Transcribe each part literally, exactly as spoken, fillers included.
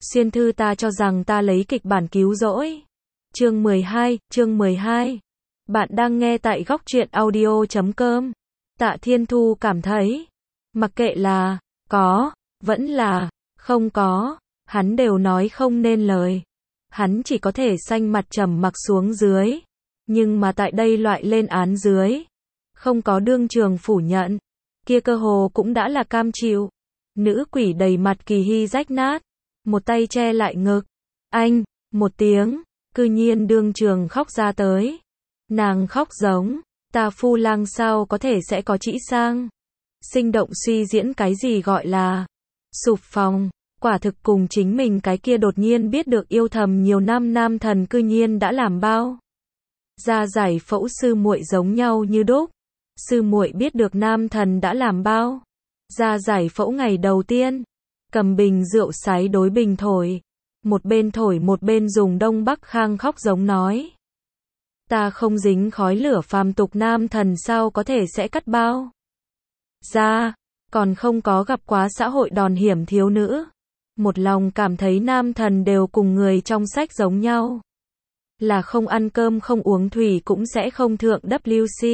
Xuyên thư ta cho rằng ta lấy kịch bản cứu rỗi. Chương mười hai, chương mười hai. Bạn đang nghe tại góc truyện audio chấm com. Tạ Thiên Thu cảm thấy, mặc kệ là có, vẫn là không có, hắn đều nói không nên lời. Hắn chỉ có thể xanh mặt trầm mặc xuống dưới. Nhưng mà tại đây loại lên án dưới, không có đương trường phủ nhận, kia cơ hồ cũng đã là cam chịu. Nữ quỷ đầy mặt kỳ hy rách nát, một tay che lại ngực. Anh, một tiếng, cư nhiên đương trường khóc ra tới. Nàng khóc giống, ta phu lang sao có thể sẽ có trĩ sang. Sinh động suy diễn cái gì gọi là sụp phòng, quả thực cùng chính mình cái kia đột nhiên biết được yêu thầm nhiều năm nam thần cư nhiên đã làm bao. Ra giải phẫu sư muội giống nhau như đúc. Sư muội biết được nam thần đã làm bao. Ra giải phẫu ngày đầu tiên, cầm bình rượu sái đối bình thổi. Một bên thổi một bên dùng Đông Bắc Khang khóc giống nói. Ta không dính khói lửa phàm tục nam thần sao có thể sẽ cắt bao. Ra, còn không có gặp quá xã hội đòn hiểm thiếu nữ. Một lòng cảm thấy nam thần đều cùng người trong sách giống nhau. Là không ăn cơm không uống thủy cũng sẽ không thượng W C.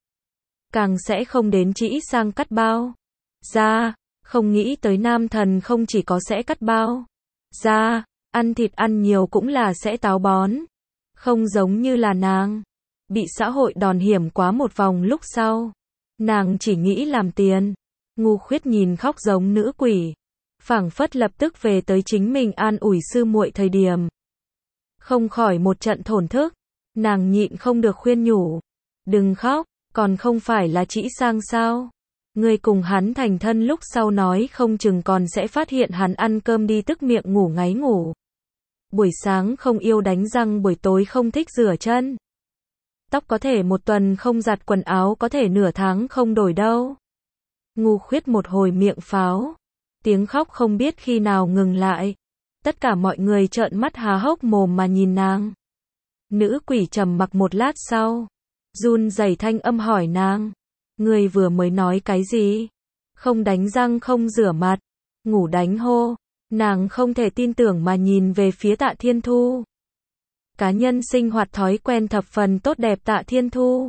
Càng sẽ không đến trĩ sang cắt bao. Ra, không nghĩ tới nam thần không chỉ có sẽ cắt bao. Ra, ăn thịt ăn nhiều cũng là sẽ táo bón. Không giống như là nàng. Bị xã hội đòn hiểm quá một vòng lúc sau. Nàng chỉ nghĩ làm tiền. Ngu khuyết nhìn khóc giống nữ quỷ. Phảng phất lập tức về tới chính mình an ủi sư muội thời điểm. Không khỏi một trận thổn thức. Nàng nhịn không được khuyên nhủ. Đừng khóc, còn không phải là trĩ sang sao. Người cùng hắn thành thân lúc sau nói không chừng còn sẽ phát hiện hắn ăn cơm đi tức miệng ngủ ngáy ngủ. Buổi sáng không yêu đánh răng, buổi tối không thích rửa chân. Tóc có thể một tuần không giặt, quần áo có thể nửa tháng không đổi đâu. Ngu khuyết một hồi miệng pháo. Tiếng khóc không biết khi nào ngừng lại. Tất cả mọi người trợn mắt há hốc mồm mà nhìn nàng. Nữ quỷ trầm mặc một lát sau. Run rẩy thanh âm hỏi nàng. Người vừa mới nói cái gì? Không đánh răng không rửa mặt. Ngủ đánh hô. Nàng không thể tin tưởng mà nhìn về phía Tạ Thiên Thu. Cá nhân sinh hoạt thói quen thập phần tốt đẹp Tạ Thiên Thu.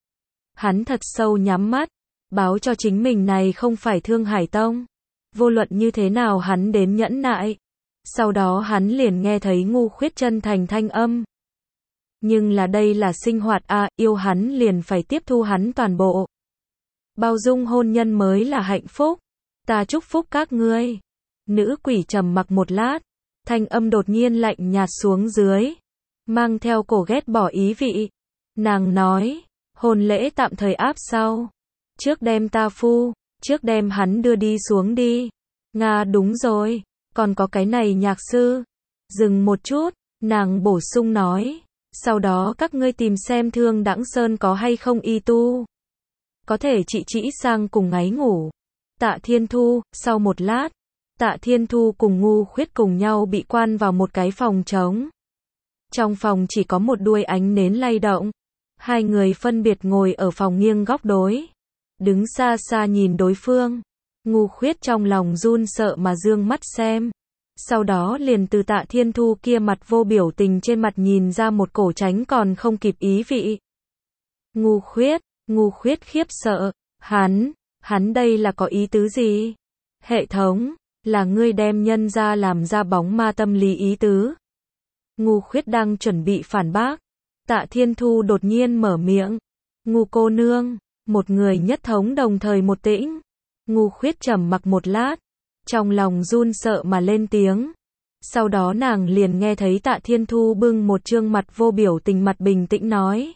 Hắn thật sâu nhắm mắt. Báo cho chính mình này không phải Thương Hải Tông. Vô luận như thế nào hắn đến nhẫn nại. Sau đó hắn liền nghe thấy ngu khuyết chân thành thanh âm. Nhưng là đây là sinh hoạt à, yêu hắn liền phải tiếp thu hắn toàn bộ. Bao dung hôn nhân mới là hạnh phúc. Ta chúc phúc các ngươi. Nữ quỷ trầm mặc một lát. Thanh âm đột nhiên lạnh nhạt xuống dưới. Mang theo cổ ghét bỏ ý vị. Nàng nói. Hôn lễ tạm thời áp sau. Trước đem ta phu. Trước đem hắn đưa đi xuống đi. Nga đúng rồi. Còn có cái này nhạc sư. Dừng một chút. Nàng bổ sung nói. Sau đó các ngươi tìm xem Thương Đãng Sơn có hay không y tu. Có thể trị trĩ sang cùng ngáy ngủ. Tạ Thiên Thu, sau một lát. Tạ Thiên Thu cùng ngu khuyết cùng nhau bị quan vào một cái phòng trống. Trong phòng chỉ có một đuôi ánh nến lay động. Hai người phân biệt ngồi ở phòng nghiêng góc đối. Đứng xa xa nhìn đối phương. Ngu khuyết trong lòng run sợ mà dương mắt xem. Sau đó liền từ Tạ Thiên Thu kia mặt vô biểu tình trên mặt nhìn ra một cổ tránh còn không kịp ý vị. Ngu khuyết, ngu khuyết khiếp sợ. Hắn, hắn đây là có ý tứ gì? Hệ thống, là ngươi đem nhân ra làm ra bóng ma tâm lý ý tứ. Ngu khuyết đang chuẩn bị phản bác. Tạ Thiên Thu đột nhiên mở miệng. Ngu cô nương, một người nhất thống đồng thời một tĩnh. Ngu khuyết trầm mặc một lát. Trong lòng run sợ mà lên tiếng. Sau đó nàng liền nghe thấy Tạ Thiên Thu bưng một trương mặt vô biểu tình mặt bình tĩnh nói.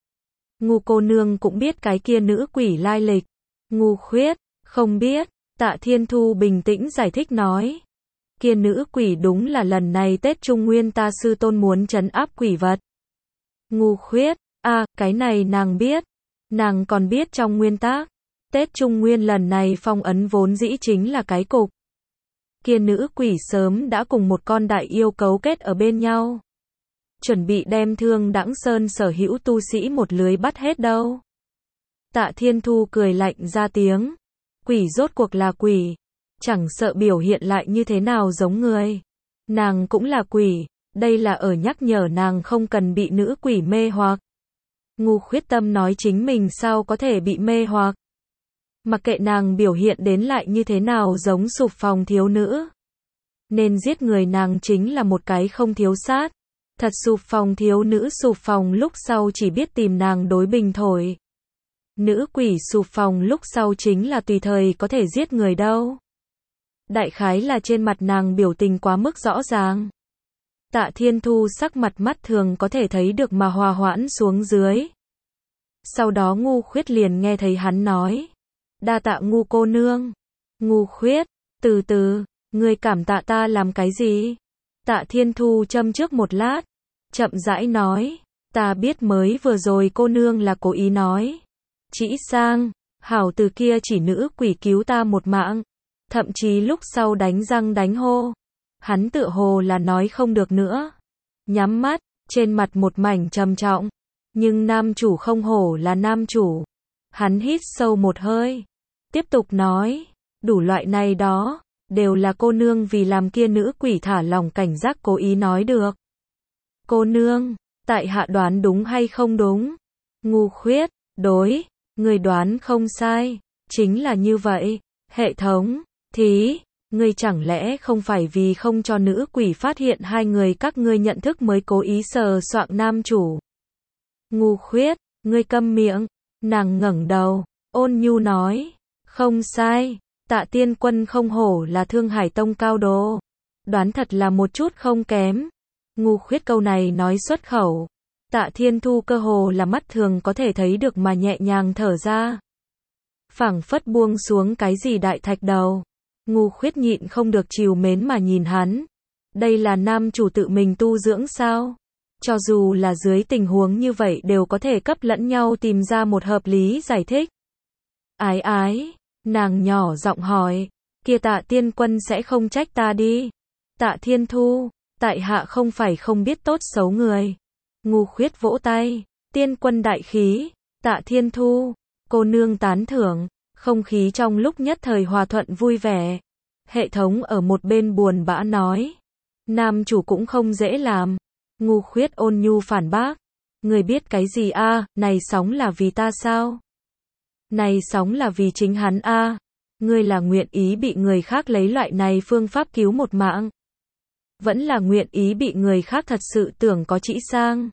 Ngu cô nương cũng biết cái kia nữ quỷ lai lịch. Ngu khuyết, không biết. Tạ Thiên Thu bình tĩnh giải thích nói. Kia nữ quỷ đúng là lần này Tết Trung Nguyên ta sư tôn muốn trấn áp quỷ vật. Ngu khuyết, a à, cái này nàng biết. Nàng còn biết trong nguyên tắc. Tết Trung Nguyên lần này phong ấn vốn dĩ chính là cái cục. Kia nữ quỷ sớm đã cùng một con đại yêu cấu kết ở bên nhau. Chuẩn bị đem Thương Đãng Sơn sở hữu tu sĩ một lưới bắt hết đâu. Tạ Thiên Thu cười lạnh ra tiếng. Quỷ rốt cuộc là quỷ. Chẳng sợ biểu hiện lại như thế nào giống người. Nàng cũng là quỷ, đây là ở nhắc nhở nàng không cần bị nữ quỷ mê hoặc. Ngu Khuyết Tâm nói chính mình sao có thể bị mê hoặc. Mặc kệ nàng biểu hiện đến lại như thế nào giống Sụp Phòng thiếu nữ. Nên giết người nàng chính là một cái không thiếu sát. Thật Sụp Phòng thiếu nữ Sụp Phòng lúc sau chỉ biết tìm nàng đối bình thổi. Nữ quỷ Sụp Phòng lúc sau chính là tùy thời có thể giết người đâu. Đại khái là trên mặt nàng biểu tình quá mức rõ ràng. Tạ Thiên Thu sắc mặt mắt thường có thể thấy được mà hòa hoãn xuống dưới. Sau đó Ngu Khuyết liền nghe thấy hắn nói. Đa tạ Ngu cô nương. Ngu Khuyết, từ từ, ngươi cảm tạ ta làm cái gì? Tạ Thiên Thu châm trước một lát, chậm rãi nói. Ta biết mới vừa rồi cô nương là cố ý nói. Chỉ sang, hảo từ kia chỉ nữ quỷ cứu ta một mạng. Thậm chí lúc sau đánh răng đánh hô. Hắn tựa hồ là nói không được nữa. Nhắm mắt, trên mặt một mảnh trầm trọng. Nhưng nam chủ không hổ là nam chủ. Hắn hít sâu một hơi. Tiếp tục nói. Đủ loại này đó, đều là cô nương vì làm kia nữ quỷ thả lòng cảnh giác cố ý nói được. Cô nương, tại hạ đoán đúng hay không đúng? Ngu Khuyết, đối, người đoán không sai. Chính là như vậy. Hệ thống, thí. Ngươi chẳng lẽ không phải vì không cho nữ quỷ phát hiện hai người các ngươi nhận thức mới cố ý sờ soạng nam chủ? Ngu Khuyết, ngươi câm miệng. Nàng ngẩng đầu, ôn nhu nói. Không sai, Tạ tiên quân không hổ là Thương Hải Tông cao đồ. Đoán thật là một chút không kém. Ngu Khuyết câu này nói xuất khẩu. Tạ Thiên Thu cơ hồ là mắt thường có thể thấy được mà nhẹ nhàng thở ra. Phảng phất buông xuống cái gì đại thạch đầu. Ngu Khuyết nhịn không được trìu mến mà nhìn hắn. Đây là nam chủ tự mình tu dưỡng sao? Cho dù là dưới tình huống như vậy đều có thể cấp lẫn nhau tìm ra một hợp lý giải thích. Ái ái, nàng nhỏ giọng hỏi, kia Tạ tiên quân sẽ không trách ta đi. Tạ Thiên Thu, tại hạ không phải không biết tốt xấu người. Ngu Khuyết vỗ tay, tiên quân đại khí. Tạ Thiên Thu, cô nương tán thưởng. Không khí trong lúc nhất thời hòa thuận vui vẻ. Hệ thống ở một bên buồn bã nói. Nam chủ cũng không dễ làm. Ngu Khuyết ôn nhu phản bác. Người biết cái gì a? À, này sóng là vì ta sao? Này sóng là vì chính hắn a. À. Ngươi là nguyện ý bị người khác lấy loại này phương pháp cứu một mạng. Vẫn là nguyện ý bị người khác thật sự tưởng có chỉ sang.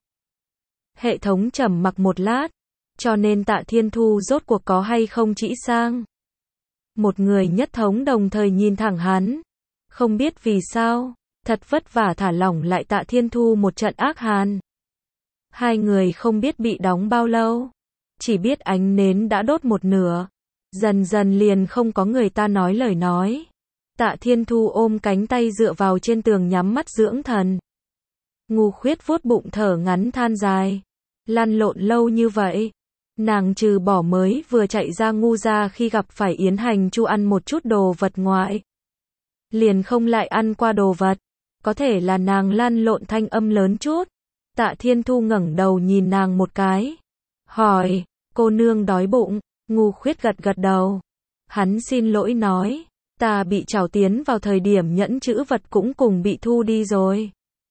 Hệ thống trầm mặc một lát. Cho nên Tạ Thiên Thu rốt cuộc có hay không chỉ sang. Một người nhất thống đồng thời nhìn thẳng hắn. Không biết vì sao, thật vất vả thả lỏng lại Tạ Thiên Thu một trận ác hàn. Hai người không biết bị đóng bao lâu. Chỉ biết ánh nến đã đốt một nửa. Dần dần liền không có người ta nói lời nói. Tạ Thiên Thu ôm cánh tay dựa vào trên tường nhắm mắt dưỡng thần. Ngu Khuyết vuốt bụng thở ngắn than dài. Lăn lộn lâu như vậy. Nàng trừ bỏ mới vừa chạy ra ngu ra khi gặp phải Yến Hành Chu ăn một chút đồ vật ngoại. Liền không lại ăn qua đồ vật. Có thể là nàng lăn lộn thanh âm lớn chút. Tạ Thiên Thu ngẩng đầu nhìn nàng một cái. Hỏi, cô nương đói bụng? Ngu Khuyết gật gật đầu. Hắn xin lỗi nói. Ta bị trảo tiến vào thời điểm nhẫn chữ vật cũng cùng bị thu đi rồi.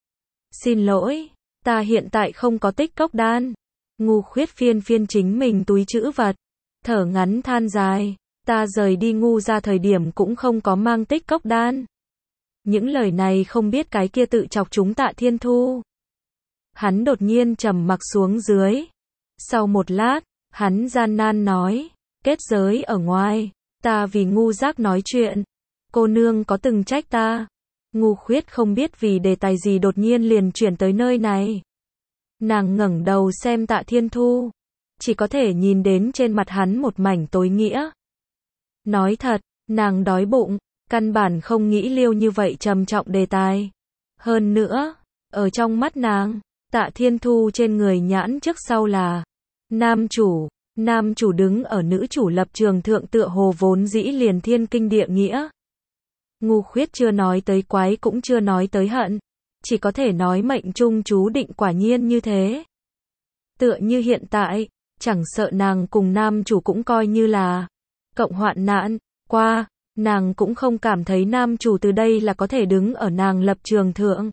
Xin lỗi, ta hiện tại không có tích cốc đan. Ngu Khuyết phiên phiên chính mình túi chữ vật. Thở ngắn than dài. Ta rời đi ngu ra thời điểm cũng không có mang tích cốc đan. Những lời này không biết cái kia tự chọc chúng Tạ Thiên Thu. Hắn đột nhiên trầm mặc xuống dưới. Sau một lát, hắn gian nan nói. Kết giới ở ngoài. Ta vì ngu giác nói chuyện. Cô nương có từng trách ta. Ngu Khuyết không biết vì đề tài gì đột nhiên liền chuyển tới nơi này. Nàng ngẩng đầu xem Tạ Thiên Thu. Chỉ có thể nhìn đến trên mặt hắn một mảnh tối nghĩa. Nói thật, nàng đói bụng. Căn bản không nghĩ liêu như vậy trầm trọng đề tài. Hơn nữa, ở trong mắt nàng, Tạ Thiên Thu trên người nhãn trước sau là nam chủ. Nam chủ đứng ở nữ chủ lập trường thượng tựa hồ vốn dĩ liền thiên kinh địa nghĩa. Ngu Khuyết chưa nói tới quái cũng chưa nói tới hận. Chỉ có thể nói mệnh trung chú định quả nhiên như thế. Tựa như hiện tại, chẳng sợ nàng cùng nam chủ cũng coi như là cộng hoạn nạn, qua, Nàng cũng không cảm thấy nam chủ từ đây là có thể đứng ở nàng lập trường thượng.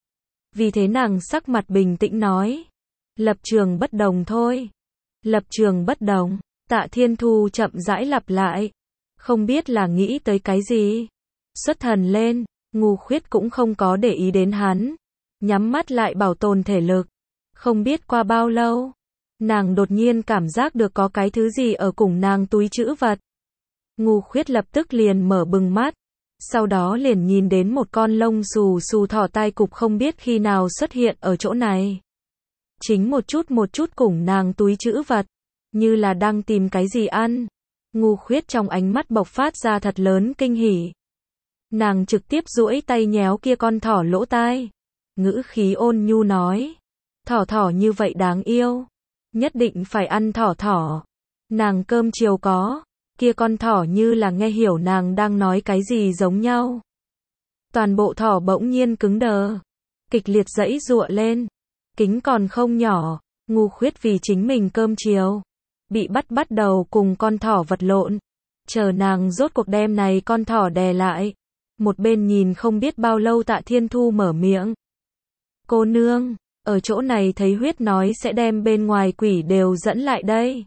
Vì thế nàng sắc mặt bình tĩnh nói. Lập trường bất đồng thôi. Lập trường bất đồng. Tạ Thiên Thu chậm rãi lặp lại. Không biết là nghĩ tới cái gì. Xuất thần lên, Ngu Khuyết cũng không có để ý đến hắn. Nhắm mắt lại bảo tồn thể lực. Không biết qua bao lâu, nàng đột nhiên cảm giác được có cái thứ gì ở cùng nàng túi trữ vật. Ngu Khuyết lập tức liền mở bừng mắt. Sau đó liền nhìn đến một con lông xù xù thỏ tai cụp không biết khi nào xuất hiện ở chỗ này. Chính một chút một chút cùng nàng túi trữ vật, như là đang tìm cái gì ăn. Ngu Khuyết trong ánh mắt bộc phát ra thật lớn kinh hỉ. Nàng trực tiếp duỗi tay nhéo kia con thỏ lỗ tai. Ngữ khí ôn nhu nói. Thỏ thỏ như vậy đáng yêu. Nhất định phải ăn thỏ thỏ. Nàng cơm chiều có. Kia con thỏ như là nghe hiểu nàng đang nói cái gì giống nhau. Toàn bộ thỏ bỗng nhiên cứng đờ. Kịch liệt giãy giụa lên. Kính còn không nhỏ. Ngu Khuyết vì chính mình cơm chiều. Bị bắt bắt đầu cùng con thỏ vật lộn. Chờ nàng rốt cuộc đem này con thỏ đè lại. Một bên nhìn không biết bao lâu Tạ Thiên Thu mở miệng. Cô nương, ở chỗ này thấy huyết nói sẽ đem bên ngoài quỷ đều dẫn lại đây.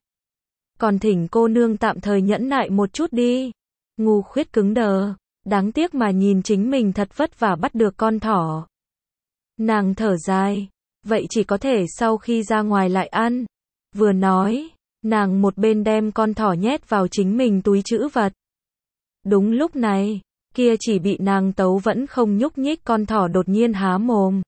Còn thỉnh cô nương tạm thời nhẫn nại một chút đi. Ngu Khuyết cứng đờ, đáng tiếc mà nhìn chính mình thật vất vả bắt được con thỏ. Nàng thở dài, vậy chỉ có thể sau khi ra ngoài lại ăn. Vừa nói, nàng một bên đem con thỏ nhét vào chính mình túi trữ vật. Đúng lúc này, kia chỉ bị nàng tấu vẫn không nhúc nhích con thỏ đột nhiên há mồm.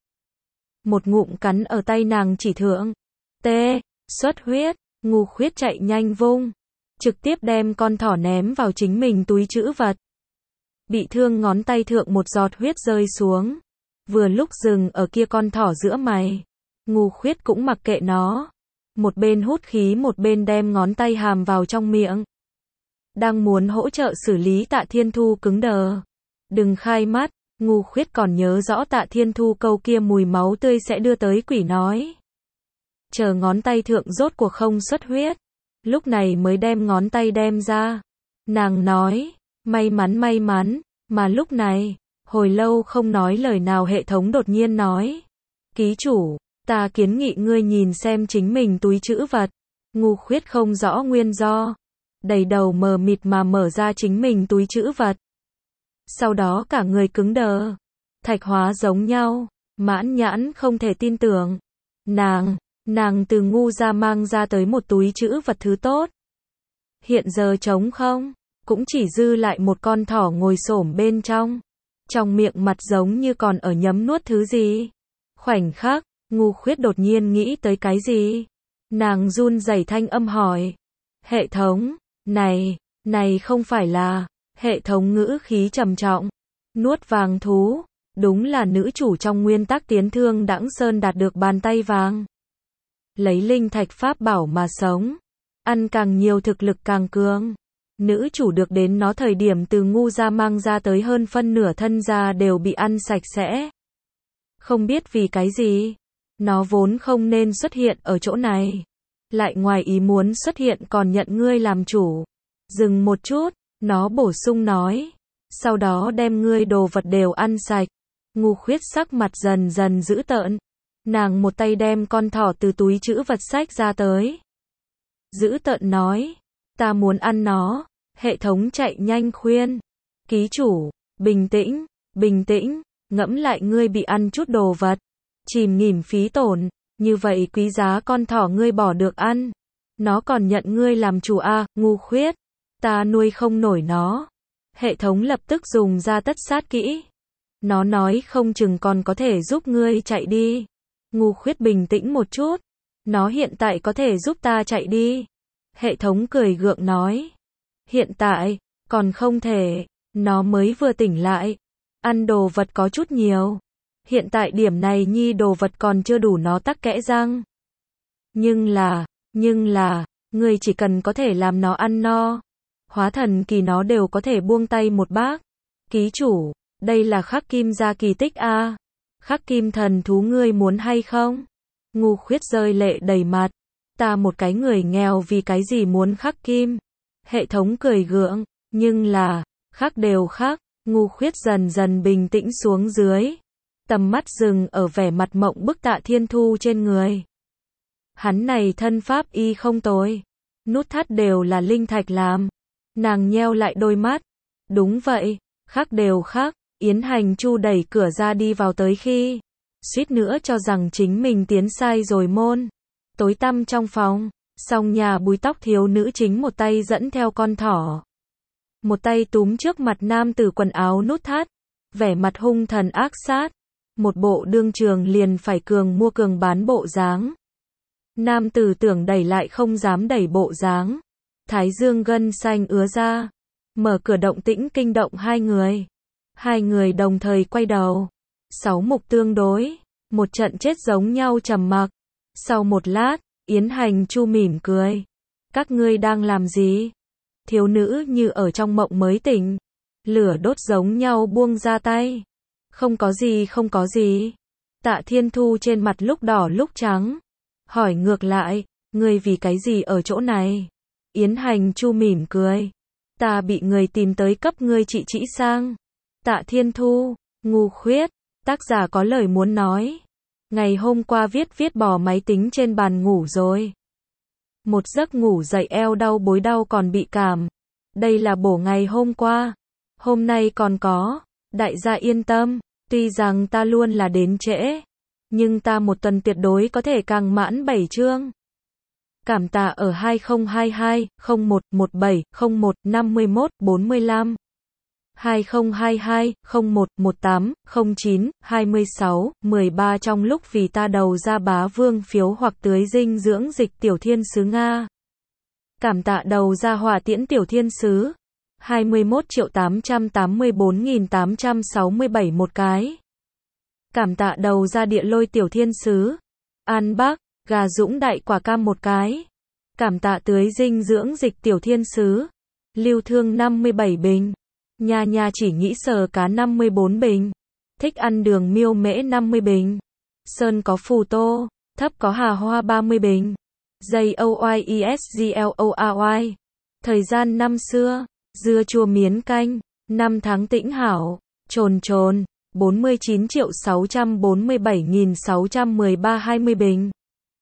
Một ngụm cắn ở tay nàng chỉ thượng. Tê, xuất huyết. Ngu Khuyết chạy nhanh vung, trực tiếp đem con thỏ ném vào chính mình túi trữ vật. Bị thương ngón tay thượng một giọt huyết rơi xuống. Vừa lúc dừng ở kia con thỏ giữa mày. Ngu Khuyết cũng mặc kệ nó. Một bên hút khí một bên đem ngón tay hàm vào trong miệng. Đang muốn hỗ trợ xử lý Tạ Thiên Thu cứng đờ. Đừng khai mắt, Ngu Khuyết còn nhớ rõ Tạ Thiên Thu câu kia mùi máu tươi sẽ đưa tới quỷ nói. Chờ ngón tay thượng rốt cuộc không xuất huyết. Lúc này mới đem ngón tay đem ra. Nàng nói, may mắn may mắn, mà lúc này, hồi lâu không nói lời nào hệ thống đột nhiên nói. Ký chủ, ta kiến nghị ngươi nhìn xem chính mình túi trữ vật. Ngu Khuyết không rõ nguyên do. Đầy đầu mờ mịt mà mở ra chính mình túi trữ vật. Sau đó cả người cứng đờ. Thạch hóa giống nhau, mãn nhãn không thể tin tưởng. Nàng, nàng từ ngu ra mang ra tới một túi trữ vật thứ tốt. Hiện giờ trống không, cũng chỉ dư lại một con thỏ ngồi xổm bên trong. Trong miệng mặt giống như còn ở nhấm nuốt thứ gì. Khoảnh khắc, Ngu Khuyết đột nhiên nghĩ tới cái gì. Nàng run rẩy thanh âm hỏi. Hệ thống, này, này không phải là, hệ thống ngữ khí trầm trọng. Nuốt vàng thú, đúng là nữ chủ trong nguyên tắc tiến thương đãng sơn đạt được bàn tay vàng. Lấy linh thạch pháp bảo mà sống. Ăn càng nhiều thực lực càng cường. Nữ chủ được đến nó thời điểm từ ngu ra mang ra tới hơn phân nửa thân ra đều bị ăn sạch sẽ. Không biết vì cái gì. Nó vốn không nên xuất hiện ở chỗ này. Lại ngoài ý muốn xuất hiện còn nhận ngươi làm chủ. Dừng một chút, nó bổ sung nói. Sau đó đem ngươi đồ vật đều ăn sạch. Ngu Khuyết sắc mặt dần dần dữ tợn. Nàng một tay đem con thỏ từ túi trữ vật sách ra tới. Dữ tợn nói. Ta muốn ăn nó. Hệ thống chạy nhanh khuyên. Ký chủ, bình tĩnh, bình tĩnh, ngẫm lại ngươi bị ăn chút đồ vật. Chìm nghỉm phí tổn. Như vậy quý giá con thỏ ngươi bỏ được ăn. Nó còn nhận ngươi làm chủ a, à, Ngu Khuyết. Ta nuôi không nổi nó. Hệ thống lập tức dùng ra tất sát kỹ. Nó nói không chừng còn có thể giúp ngươi chạy đi. Ngu Khuyết bình tĩnh một chút. Nó hiện tại có thể giúp ta chạy đi. Hệ thống cười gượng nói. Hiện tại, còn không thể. Nó mới vừa tỉnh lại. Ăn đồ vật có chút nhiều. Hiện tại điểm này nhi đồ vật còn chưa đủ nó tắc kẽ răng. Nhưng là, nhưng là, ngươi chỉ cần có thể làm nó ăn no. Hóa thần kỳ nó đều có thể buông tay một bác. Ký chủ, đây là khắc kim gia kỳ tích a. À. Khắc kim thần thú ngươi muốn hay không? Ngu Khuyết rơi lệ đầy mặt. Ta một cái người nghèo vì cái gì muốn khắc kim? Hệ thống cười gượng, nhưng là, khắc Khác đều khác, Ngu Khuyết dần dần bình tĩnh xuống dưới. Tầm mắt dừng ở vẻ mặt mộng bức Tạ Thiên Thu trên người. Hắn này thân pháp y không tồi. Nút thắt đều là linh thạch làm. Nàng nheo lại đôi mắt. Đúng vậy, khác đều khác. Yến Hành Chu đẩy cửa ra đi vào tới khi suýt nữa cho rằng chính mình tiến sai rồi môn. Tối tăm trong phòng, song nhà búi tóc thiếu nữ chính một tay dẫn theo con thỏ. Một tay túm trước mặt nam tử quần áo nút thắt. Vẻ mặt hung thần ác sát. Một bộ đương trường liền phải cường mua cường bán bộ dáng. Nam tử tưởng đẩy lại không dám đẩy bộ dáng. Thái dương gân xanh ứa ra. Mở cửa động tĩnh kinh động hai người. Hai người đồng thời quay đầu. Sáu mục tương đối. Một trận chết giống nhau trầm mặc. Sau một lát, Yến Hành Chu mỉm cười. Các ngươi đang làm gì? Thiếu nữ như ở trong mộng mới tỉnh. Lửa đốt giống nhau buông ra tay. Không có gì không có gì. Tạ Thiên Thu trên mặt lúc đỏ lúc trắng. Hỏi ngược lại, ngươi vì cái gì ở chỗ này? Yến Hành Chu mỉm cười. Ta bị người tìm tới cấp ngươi trị trị sang. Tạ Thiên Thu, Ngu Khuyết, tác giả có lời muốn nói. Ngày hôm qua viết viết bỏ máy tính trên bàn ngủ rồi. Một giấc ngủ dậy eo đau bối đau còn bị cảm. Đây là bổ ngày hôm qua. Hôm nay còn có. Đại gia yên tâm, tuy rằng ta luôn là đến trễ. Nhưng ta một tuần tuyệt đối có thể càng mãn bảy chương. Cảm tạ ở hai không hai hai, không một, một bảy, không một, năm mốt, bốn lăm. hai không hai hai, không một, một tám, không chín, hai sáu, mười ba trong lúc vì ta đầu ra bá vương phiếu hoặc tưới dinh dưỡng dịch tiểu thiên sứ Nga. Cảm tạ đầu ra hỏa tiễn tiểu thiên sứ. hai mươi mốt triệu tám trăm tám mươi bốn nghìn tám trăm sáu mươi bảy một cái. Cảm tạ đầu ra địa lôi tiểu thiên sứ. An Bác, gà dũng đại quả cam một cái. Cảm tạ tưới dinh dưỡng dịch tiểu thiên sứ. Lưu Thương năm mươi bảy bình. Nha nha chỉ nghĩ sờ cá năm mươi bốn bình. Thích ăn đường miêu mễ năm mươi bình. Sơn có phù tô, thấp có hà hoa ba mươi bình. Dây O Y E S G L O R Y. Thời gian năm xưa, dưa chua miến canh, năm tháng tĩnh hảo, trồn trồn, bốn mươi chín triệu sáu trăm bốn mươi bảy nghìn sáu trăm mười ba hai mươi bình.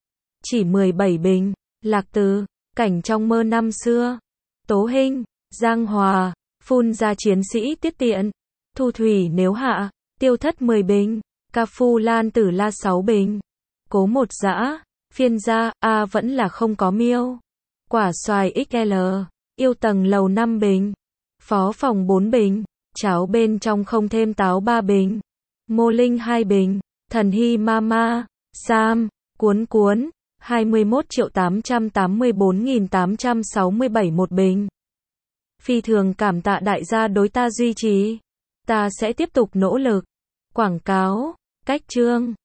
Chỉ mười bảy bình. Lạc Từ, cảnh trong mơ năm xưa. Tố Hinh, Giang Hòa, phun ra chiến sĩ tiết tiện. Thu thủy nếu hạ, tiêu thất mười bình. Ca Phu Lan Tử La sáu bình. Cố một dã, phiên gia, A vẫn là không có miêu. Quả xoài ích lờ, yêu tầng lầu năm bình. Phó phòng bốn bình. Cháo bên trong không thêm táo ba bình. Mô Linh hai bình. Thần Hy Mama, Sam, cuốn cuốn, hai mươi mốt triệu tám trăm tám mươi bốn nghìn tám trăm sáu mươi bảy một bình. Phi thường cảm tạ đại gia đối ta duy trì. Ta sẽ tiếp tục nỗ lực. Quảng cáo, cách chương.